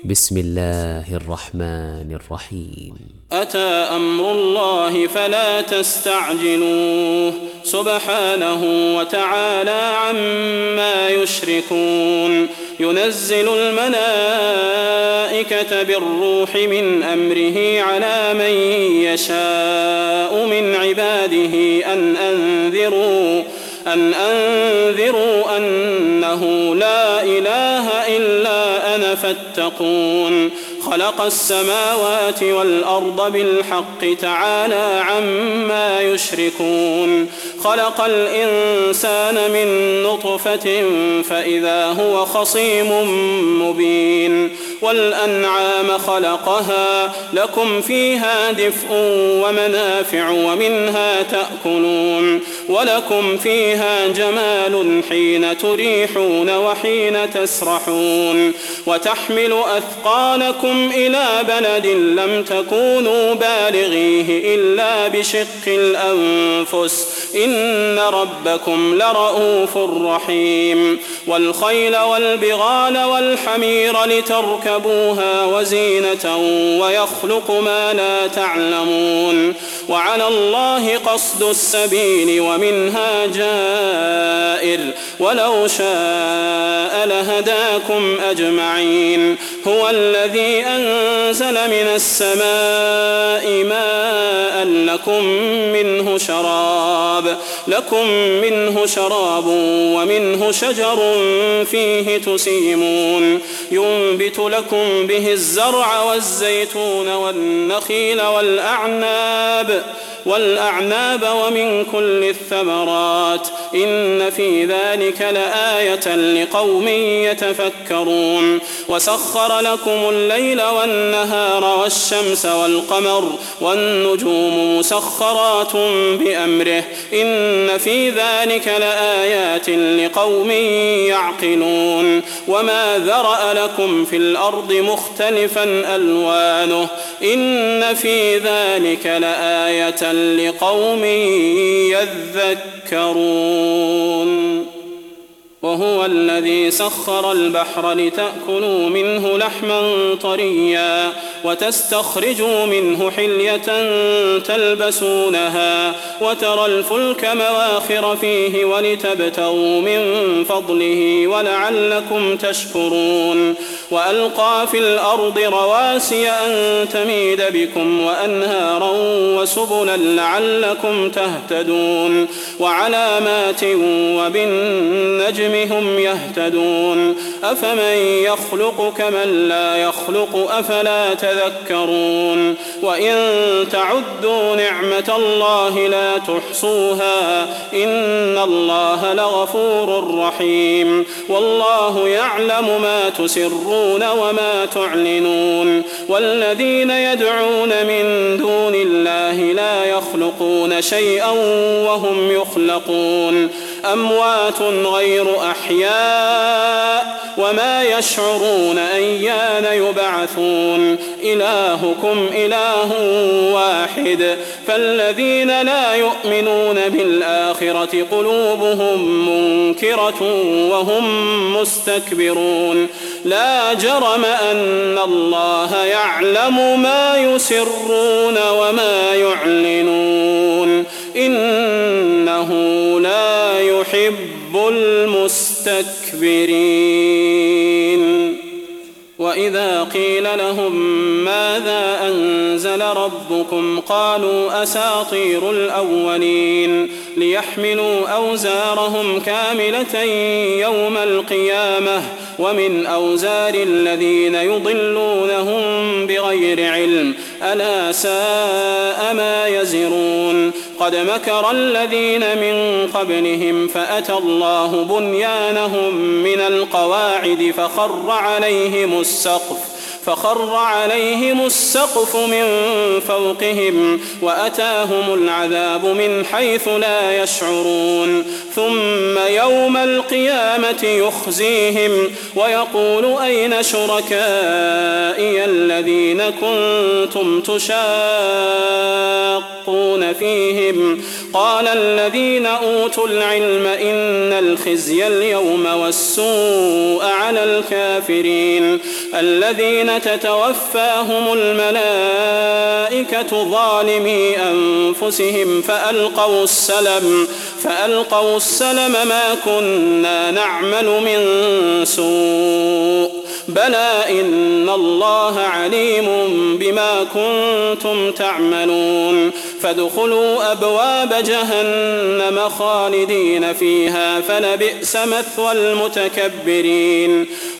بسم الله الرحمن الرحيم. أتى أمر الله فلا تستعجلوه سبحانه وتعالى عما يشركون. ينزل الملائكة بالروح من أمره على من يشاء من عباده أن أنذروا أنه لا إله إلا أنا فاتقون. خلق السماوات والأرض بالحق تعالى عما يشركون. خلق الإنسان من نطفة فإذا هو خصيم مبين. والأنعام خلقها لكم فيها دفء ومنافع ومنها تأكلون. ولكم فيها جمال حين تريحون وحين تسرحون. وتحمل أثقالكم إلى بلد لم تكونوا بالغيه إلا بشق الأنفس إن ربكم لرؤوف رحيم. والخيل والبغال والحمير لتركبوها وزينة ويخلق ما لا تعلمون. وعلى الله قصد السبيل ومنها جائر ولو شاء لهداكم أجمعين. هو الذي أنزل من السماء ماء لكم منه شراب ومنه شجر فيه تسيمون. ينبت لكم به الزرع والزيتون والنخيل والأعناب ومن كل الثمرات إن في ذلك لآية لقوم يتفكرون. وسخر لكم الليل والنهار والشمس والقمر والنجوم مسخرات بأمره إن في ذلك لآيات لقوم يعقلون. وما ذرأ لكم في الأرض مختلفا ألوانه إن في ذلك لآية لقوم يذكرون. وهو الذي سخر البحر لتأكلوا منه لحما طريا وتستخرجوا منه حلية تلبسونها وترى الفلك مواخر فيه ولتبتغوا من فضله ولعلكم تشكرون. وألقى في الأرض رواسي أن تميد بكم وأنهارا وسبلا لعلكم تهتدون. وعلامات وبالنجم هم يهتدون. أفمن يخلق كمن لا يخلق أفلا تذكرون. وإن تعدوا نعمة الله لا تحصوها إن الله لغفور رحيم. والله يعلم ما تسرون وما تعلنون. والذين يدعون من دون الله لا يخلقون شيئا وهم يخلقون. أموات غير أحياء وما يشعرون أيان يبعثون. إلهكم إله واحد فالذين لا يؤمنون بالآخرة قلوبهم منكرة وهم مستكبرون. لا جرم أن الله يعلم ما يسرون وما يعلنون إنه لا يحب المستكبرين. وإذا قيل لهم ماذا أنزل ربكم قالوا أساطير الأولين ليحملوا أوزارهم كاملة يوم القيامة ومن أوزار الذين يضلونهم بغير علم ألا ساء ما يزرون. قد مكر الذين من قبلهم فأتى الله بنيانهم من القواعد فخر عليهم السقف من فوقهم وأتاهم العذاب من حيث لا يشعرون. ثم يوم القيامة يخزيهم ويقول أين شركائي الذين كنتم تشاقون فيهم قال الذين أوتوا العلم إن الخزي اليوم والسوء على الكافرين الذين الذين تتوفاهم الملائكة ظالمي أنفسهم فألقوا السلم ما كنا نعمل من سوء بلى إن الله عليم بما كنتم تعملون فادخلوا أبواب جهنم خالدين فيها فلبئس مثوى المتكبرين